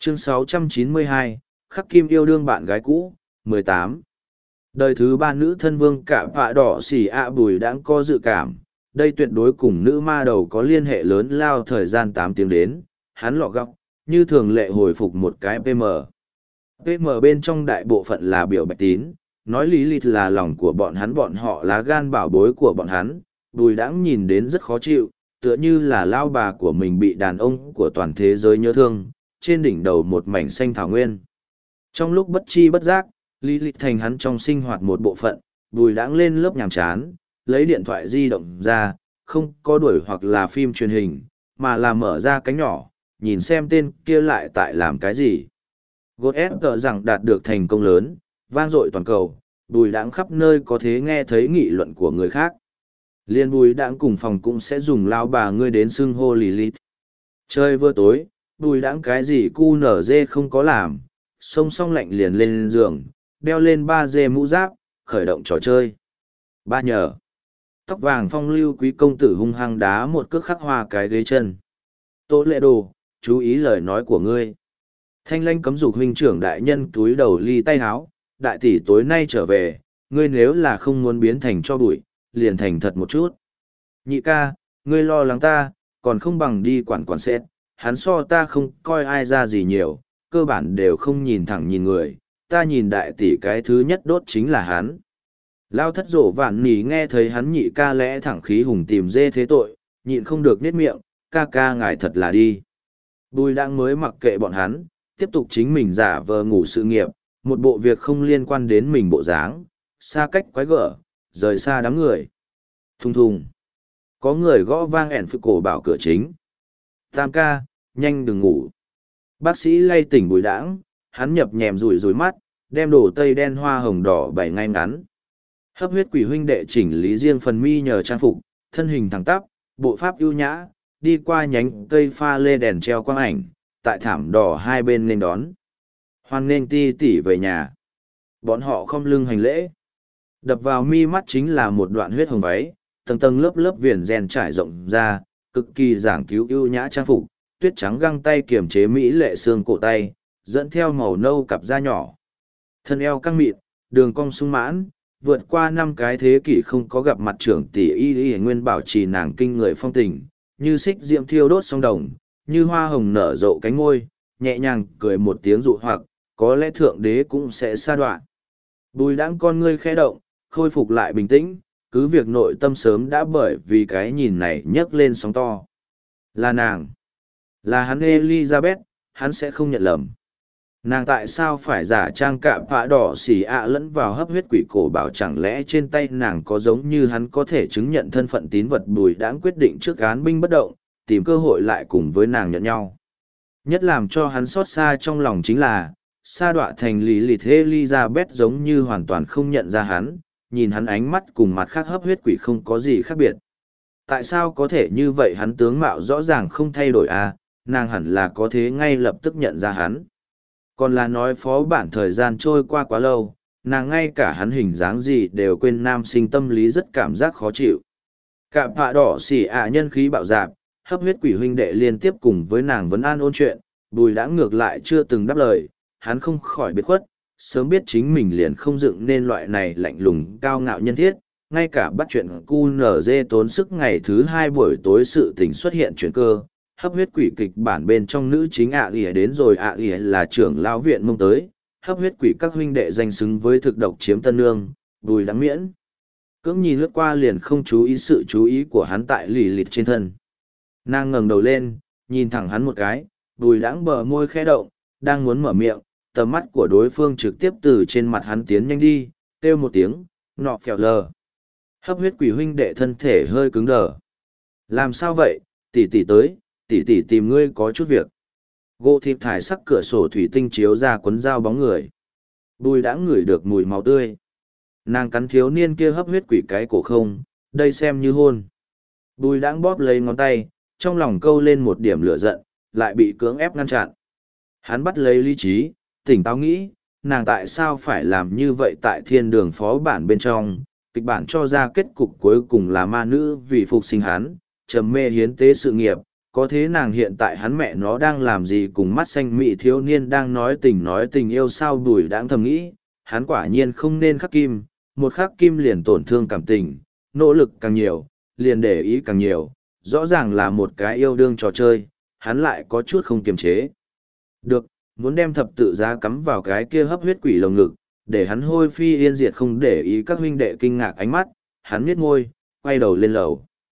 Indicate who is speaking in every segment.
Speaker 1: Chương 692, Khắc Kim yêu đương bạn gái cũ, 18. Đời thứ ba nữ thân vương cả vạ đỏ xỉ ạ Bùi Đãng có dự cảm, đây tuyệt đối cùng nữ ma đầu có liên hệ lớn lao thời gian 8 tiếng đến, hắn lọ góc, như thường lệ hồi phục một cái PM. PM bên trong đại bộ phận là biểu bạch tín, nói lý lịch là lòng của bọn họ lá gan bảo bối của bọn hắn, Bùi Đãng nhìn đến rất khó chịu, tựa như là lao bà của mình bị đàn ông của toàn thế giới nhớ thương, trên đỉnh đầu một mảnh xanh thảo nguyên. Trong lúc bất chi bất giác, lý lịch thành hắn trong sinh hoạt một bộ phận, Bùi Đãng lên lớp nhàm chán, lấy điện thoại di động ra, không có đuổi hoặc là phim truyền hình, mà là mở ra cánh nhỏ, nhìn xem tên kia lại tại làm cái gì. God ép tờ rằng đạt được thành công lớn, vang dội toàn cầu, Bùi Đãng khắp nơi có thể nghe thấy nghị luận của người khác. Liên Bùi Đãng cùng phòng cũng sẽ dùng lao bà ngươi đến xưng hô Lilith. Chơi vừa tối, Bùi Đãng cái gì cu nở dê không có làm, xông xong lạnh liền lên giường, đeo lên 3D mũ giáp, khởi động trò chơi. Ba nhờ. Tóc vàng phong lưu quý công tử hung hăng đá một cước khắc hoa cái ghế chân. Tô lệ đồ, chú ý lời nói của ngươi. Thanh lanh cấm dục huynh trưởng đại nhân túi đầu ly tay háo, đại tỷ tối nay trở về, ngươi nếu là không muốn biến thành cho bụi, liền thành thật một chút. Nhị ca, ngươi lo lắng ta, còn không bằng đi quản xét, hắn so ta không coi ai ra gì nhiều, cơ bản đều không nhìn thẳng nhìn người, ta nhìn đại tỷ cái thứ nhất đốt chính là hắn. Lao thất rổ vạn nỉ nghe thấy hắn nhị ca lẽ thẳng khí hùng tìm dê thế tội, nhịn không được nết miệng, ca ca ngài thật là đi. Bùi Đãng mới mặc kệ bọn hắn, tiếp tục chính mình giả vờ ngủ sự nghiệp, một bộ việc không liên quan đến mình bộ dáng, xa cách quái gở, rời xa đám người. Thùng thùng. Có người gõ vang ẻn phụ cổ bảo cửa chính. Tam ca, nhanh đừng ngủ. Bác sĩ lay tỉnh Bùi Đãng, hắn nhập nhèm rủi rủi mắt, đem đồ tây đen hoa hồng đỏ bày ngay ngắn. Hấp huyết quỷ huynh đệ chỉnh lý riêng phần mi nhờ trang phục, thân hình thẳng tắp, bộ pháp ưu nhã, đi qua nhánh cây pha lê đèn treo quang ảnh, tại thảm đỏ hai bên nên đón. Hoan nghênh ti tỷ về nhà. Bọn họ không lưng hành lễ. Đập vào mi mắt chính là một đoạn huyết hồng váy, tầng tầng lớp lớp viền ren trải rộng ra, cực kỳ giảng cứu ưu nhã trang phục, tuyết trắng găng tay kiềm chế mỹ lệ xương cổ tay, dẫn theo màu nâu cặp da nhỏ. Thân eo căng mịn, đường cong sung mãn, vượt qua 5 cái thế kỷ không có gặp mặt trưởng tỷ y nguyên bảo trì nàng kinh người phong tình, như xích diệm thiêu đốt song đồng, như hoa hồng nở rộ cánh ngôi, nhẹ nhàng cười một tiếng dụ hoặc, có lẽ thượng đế cũng sẽ sa đoạn. Bùi Đãng con ngươi khẽ động, khôi phục lại bình tĩnh, cứ việc nội tâm sớm đã bởi vì cái nhìn này nhấc lên sóng to. Là nàng. Là hắn Elizabeth, hắn sẽ không nhận lầm. Nàng tại sao phải giả trang cạm vạ đỏ xỉ ạ lẫn vào hấp huyết quỷ cổ bảo, chẳng lẽ trên tay nàng có giống như hắn có thể chứng nhận thân phận tín vật. Bùi Đãng quyết định trước án binh bất động, tìm cơ hội lại cùng với nàng nhận nhau. Nhất làm cho hắn xót xa trong lòng chính là, sa đọa thành lý lịch Elizabeth giống như hoàn toàn không nhận ra hắn, nhìn hắn ánh mắt cùng mặt khác hấp huyết quỷ không có gì khác biệt. Tại sao có thể như vậy, hắn tướng mạo rõ ràng không thay đổi à, nàng hẳn là có thế ngay lập tức nhận ra hắn. Còn là nói phó bản thời gian trôi qua quá lâu, nàng ngay cả hắn hình dáng gì đều quên. Nam sinh tâm lý rất cảm giác khó chịu. Cạm vạ đỏ xỉ ạ nhân khí bạo dạp, hấp huyết quỷ huynh đệ liên tiếp cùng với nàng vấn an ôn chuyện, Bùi Đãng ngược lại chưa từng đáp lời, hắn không khỏi biệt khuất, sớm biết chính mình liền không dựng nên loại này lạnh lùng cao ngạo nhân thiết, ngay cả bắt chuyện QNZ tốn sức ngày thứ 2 buổi tối sự tình xuất hiện chuyển cơ. Hấp huyết quỷ kịch bản bên trong nữ chính ỉa đến rồi, ỉa là trưởng lão viện mông tới, hấp huyết quỷ các huynh đệ danh xứng với thực độc chiếm tân nương. Bùi Đãng miễn cưỡng nhìn lướt qua liền không chú ý sự chú ý của hắn tại lì lịt trên thân. Nàng ngẩng đầu lên, nhìn thẳng hắn một cái, Bùi Đãng bờ môi khẽ động, đang muốn mở miệng, tầm mắt của đối phương trực tiếp từ trên mặt hắn tiến nhanh đi, kêu một tiếng, nọ phèo lờ. Hấp huyết quỷ huynh đệ thân thể hơi cứng đờ. Làm sao vậy, tỷ tỷ tới, tỷ tỷ tìm ngươi có chút việc. Gỗ thịt thải sắc cửa sổ thủy tinh chiếu ra quấn dao bóng người. Bùi Đãng ngửi được mùi máu tươi. Nàng cắn thiếu niên kia hấp huyết quỷ cái cổ không, đây xem như hôn. Bùi Đãng bóp lấy ngón tay, trong lòng câu lên một điểm lửa giận, lại bị cưỡng ép ngăn chặn. Hắn bắt lấy lý trí, tỉnh táo nghĩ, nàng tại sao phải làm như vậy. Tại thiên đường phó bản bên trong, kịch bản cho ra kết cục cuối cùng là ma nữ vì phục sinh hắn, trầm mê hiến tế sự nghiệp, có thế nàng hiện tại hắn mẹ nó đang làm gì cùng mắt xanh mị thiếu niên đang nói tình yêu sao Bùi Đãng thầm nghĩ, hắn quả nhiên không nên khắc kim, một khắc kim liền tổn thương cảm tình, nỗ lực càng nhiều, liền để ý càng nhiều, rõ ràng là một cái yêu đương trò chơi, hắn lại có chút không kiềm chế. Được, muốn đem thập tự giá cắm vào cái kia hấp huyết quỷ lồng ngực, để hắn hôi phi yên diệt không để ý các huynh đệ kinh ngạc ánh mắt, hắn miết môi, quay đầu lên lầu.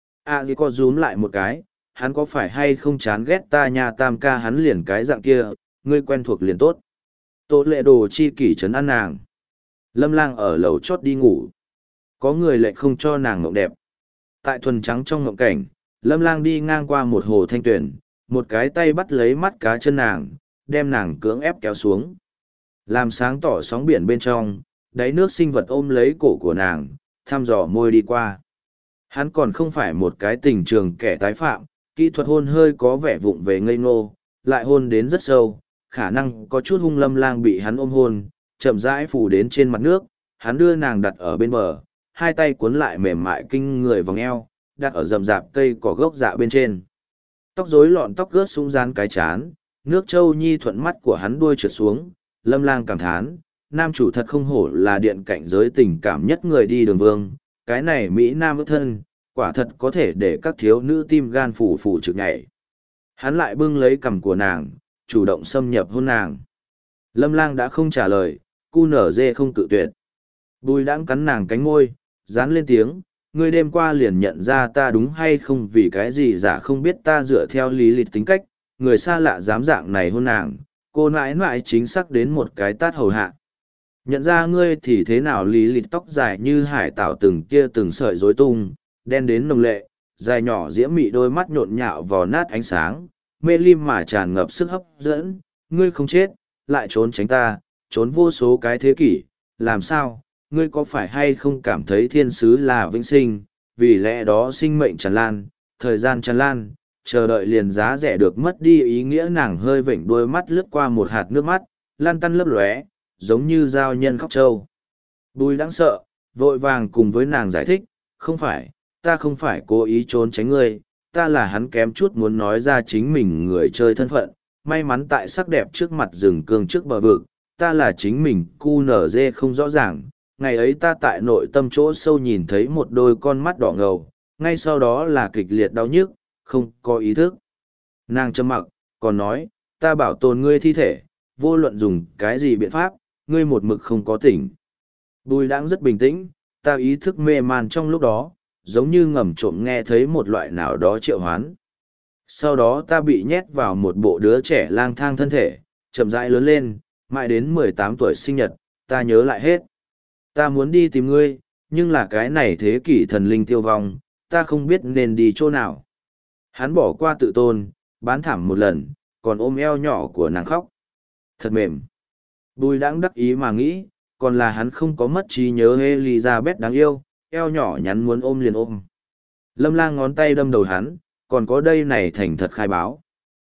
Speaker 1: Gì có rúm lại một cái, hắn có phải hay không chán ghét ta nha tam ca hắn liền cái dạng kia, ngươi quen thuộc liền tốt. Tô lệ đồ chi kỷ trấn an nàng. Lâm Lang ở lầu chót đi ngủ. Có người lại không cho nàng ngộng đẹp. Tại thuần trắng trong ngộng cảnh, Lâm Lang đi ngang qua một hồ thanh tuyển, một cái tay bắt lấy mắt cá chân nàng, đem nàng cưỡng ép kéo xuống. Làm sáng tỏ sóng biển bên trong, đáy nước sinh vật ôm lấy cổ của nàng, thăm dò môi đi qua. Hắn còn không phải một cái tình trường kẻ tái phạm, kỹ thuật hôn hơi có vẻ vụng về ngây ngô, lại hôn đến rất sâu, khả năng có chút hung. Lâm Lang bị hắn ôm hôn, chậm rãi phủ đến trên mặt nước, hắn đưa nàng đặt ở bên bờ, hai tay cuốn lại mềm mại kinh người vòng eo, đặt ở rậm rạp cây cỏ gốc dạ bên trên. Tóc rối lọn tóc ướt sũng rán cái chán, nước châu nhi thuận mắt của hắn đuôi trượt xuống, Lâm Lang cảm thán, nam chủ thật không hổ là điện cảnh giới tình cảm nhất người đi đường vương, cái này Mỹ Nam ước thân, quả thật có thể để các thiếu nữ tim gan phủ phủ trực nhảy. Hắn lại bưng lấy cằm của nàng, chủ động xâm nhập hôn nàng. Lâm Lang đã không trả lời, cu nở dê không cự tuyệt. Bùi Đãng cắn nàng cánh môi, dán lên tiếng, ngươi đêm qua liền nhận ra ta đúng hay không, vì cái gì giả không biết ta dựa theo lý lịch tính cách, người xa lạ dám dạng này hôn nàng, cô nãi nãi chính xác đến một cái tát hầu hạ. Nhận ra ngươi thì thế nào? Lý lịch tóc dài như hải tảo từng kia từng sợi rối tung, đen đến nồng lệ, dài nhỏ diễm mị đôi mắt nhộn nhạo vò nát ánh sáng, mê lim mà tràn ngập sức hấp dẫn. Ngươi không chết, lại trốn tránh ta, trốn vô số cái thế kỷ, làm sao? Ngươi có phải hay không cảm thấy thiên sứ là vĩnh sinh, vì lẽ đó sinh mệnh tràn lan, thời gian tràn lan, chờ đợi liền giá rẻ được mất đi ý nghĩa? Nàng hơi vểnh đôi mắt lướt qua một hạt nước mắt, lan tăn lấp lóe, giống như giao nhân khóc trâu. Bùi Đãng sợ, vội vàng cùng với nàng giải thích, không phải, ta không phải cố ý trốn tránh ngươi, ta là hắn kém chút muốn nói ra chính mình người chơi thân phận, may mắn tại sắc đẹp trước mặt rừng cương trước bờ vực, ta là chính mình cu nở dê không rõ ràng. Ngày ấy ta tại nội tâm chỗ sâu nhìn thấy một đôi con mắt đỏ ngầu, ngay sau đó là kịch liệt đau nhức, không có ý thức. Nàng trầm mặc, còn nói, ta bảo tồn ngươi thi thể, vô luận dùng cái gì biện pháp, ngươi một mực không có tỉnh. Bùi Đãng rất bình tĩnh, ta ý thức mê man trong lúc đó, giống như ngầm trộm nghe thấy một loại nào đó triệu hoán. Sau đó ta bị nhét vào một bộ đứa trẻ lang thang thân thể, chậm rãi lớn lên, mãi đến 18 tuổi sinh nhật, ta nhớ lại hết. Ta muốn đi tìm ngươi, nhưng là cái này thế kỷ thần linh tiêu vong, ta không biết nên đi chỗ nào. Hắn bỏ qua tự tôn, bán thảm một lần, còn ôm eo nhỏ của nàng khóc. Thật mềm. Bùi Đãng đắc ý mà nghĩ, còn là hắn không có mất trí nhớ Elizabeth đáng yêu, eo nhỏ nhắn muốn ôm liền ôm. Lâm Lang ngón tay đâm đầu hắn, còn có đây này thành thật khai báo.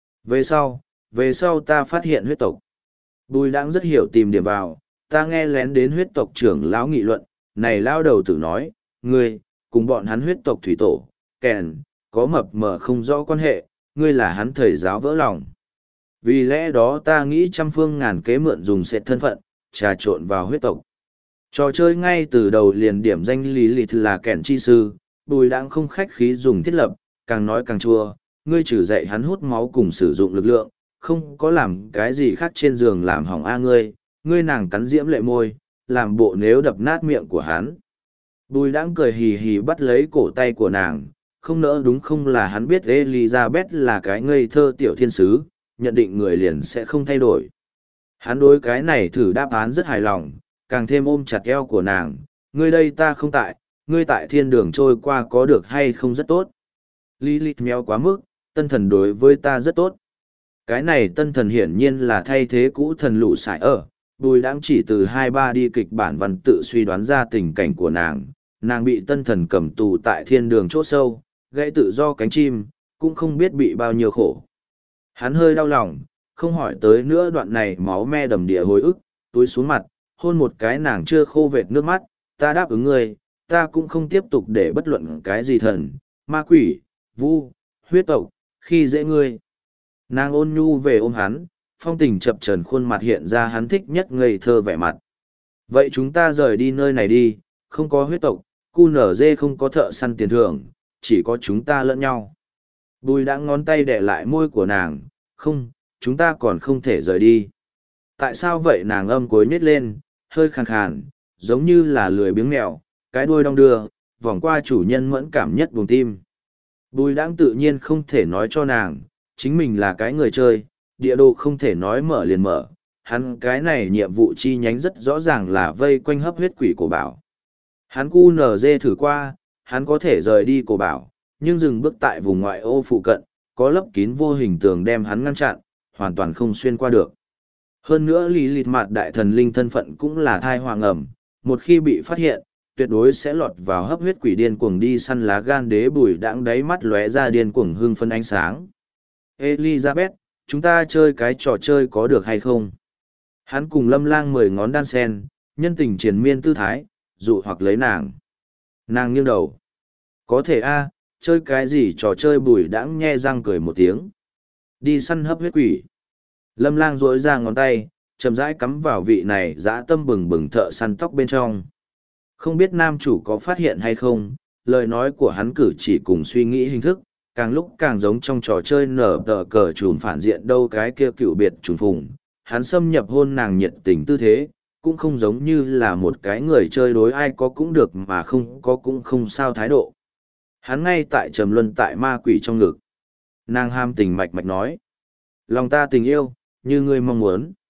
Speaker 1: Về sau ta phát hiện huyết tộc. Bùi Đãng rất hiểu tìm điểm vào, ta nghe lén đến huyết tộc trưởng lão nghị luận, này lão đầu tử nói, ngươi, cùng bọn hắn huyết tộc thủy tổ, kèn, có mập mờ không rõ quan hệ, ngươi là hắn thầy giáo vỡ lòng. Vì lẽ đó ta nghĩ trăm phương ngàn kế mượn dùng sệt thân phận, trà trộn vào huyết tộc. Trò chơi ngay từ đầu liền điểm danh lý lịch là kẻn chi sư, Bùi Đãng không khách khí dùng thiết lập, càng nói càng chua, ngươi trừ dạy hắn hút máu cùng sử dụng lực lượng, không có làm cái gì khác trên giường làm hỏng ngươi nàng cắn diễm lệ môi, làm bộ nếu đập nát miệng của hắn. Bùi Đãng cười hì hì bắt lấy cổ tay của nàng, không nỡ đúng không là hắn biết Elizabeth là cái ngây thơ tiểu thiên sứ, nhận định người liền sẽ không thay đổi. Hắn đối cái này thử đáp án rất hài lòng, càng thêm ôm chặt eo của nàng, ngươi đây ta không tại, ngươi tại thiên đường trôi qua có được hay không rất tốt. Lilith mèo quá mức, tân thần đối với ta rất tốt. Cái này tân thần hiển nhiên là thay thế cũ thần lũ sải ở, Bùi Đãng chỉ từ 2-3 đi kịch bản văn tự suy đoán ra tình cảnh của nàng bị tân thần cầm tù tại thiên đường chỗ sâu, gãy tự do cánh chim, cũng không biết bị bao nhiêu khổ. Hắn hơi đau lòng, không hỏi tới nữa đoạn này máu me đầm địa hồi ức, túi xuống mặt, hôn một cái nàng chưa khô vệt nước mắt, ta đáp ứng ngươi, ta cũng không tiếp tục để bất luận cái gì thần, ma quỷ, vu, huyết tộc, khi dễ ngươi. Nàng ôn nhu về ôm hắn, phong tình chập chờn khuôn mặt hiện ra hắn thích nhất ngây thơ vẻ mặt. Vậy chúng ta rời đi nơi này đi, không có huyết tộc, cu nở dê không có thợ săn tiền thưởng, chỉ có chúng ta lẫn nhau. Bùi đã ngón tay đè lại môi của nàng, không, chúng ta còn không thể rời đi. Tại sao vậy? Nàng âm cối nhếch lên, hơi khàn khàn, giống như là lười biếng mèo, cái đuôi đong đưa, vòng qua chủ nhân mẫn cảm nhất buồng tim. Bùi đãng tự nhiên không thể nói cho nàng, chính mình là cái người chơi, địa đồ không thể nói mở liền mở. Hắn cái này nhiệm vụ chi nhánh rất rõ ràng là vây quanh hấp huyết quỷ cổ bảo. Hắn cu nở dê thử qua, hắn có thể rời đi cổ bảo, nhưng dừng bước tại vùng ngoại ô phụ cận, có lấp kín vô hình tường đem hắn ngăn chặn, hoàn toàn không xuyên qua được. Hơn nữa lý lịch mặt đại thần linh thân phận cũng là thai hoàng ẩm, một khi bị phát hiện, tuyệt đối sẽ lọt vào hấp huyết quỷ điên cuồng đi săn lá gan đế bùi đãng đáy mắt lóe ra điên cuồng hưng phân ánh sáng. Elizabeth, chúng ta chơi cái trò chơi có được hay không? Hắn cùng Lâm Lang 10 ngón đan sen, nhân tình triền miên tư thái, dụ hoặc lấy nàng. Nàng nghiêng đầu. Có thể a, chơi cái gì trò chơi? Bùi đãng nhe răng cười một tiếng. Đi săn hấp huyết quỷ. Lâm Lang duỗi ra ngón tay, chậm rãi cắm vào vị này dã tâm bừng bừng thợ săn tóc bên trong. Không biết nam chủ có phát hiện hay không, lời nói của hắn cử chỉ cùng suy nghĩ hình thức, càng lúc càng giống trong trò chơi nở tờ cờ trùm phản diện đâu cái kia cựu biệt trùng phùng. Hắn xâm nhập hôn nàng nhiệt tình tư thế, cũng không giống như là một cái người chơi đối ai có cũng được mà không có cũng không sao thái độ. Hắn ngay tại trầm luân tại ma quỷ trong ngực. Nàng ham tình mạch mạch nói. Lòng ta tình yêu, như ngươi mong muốn.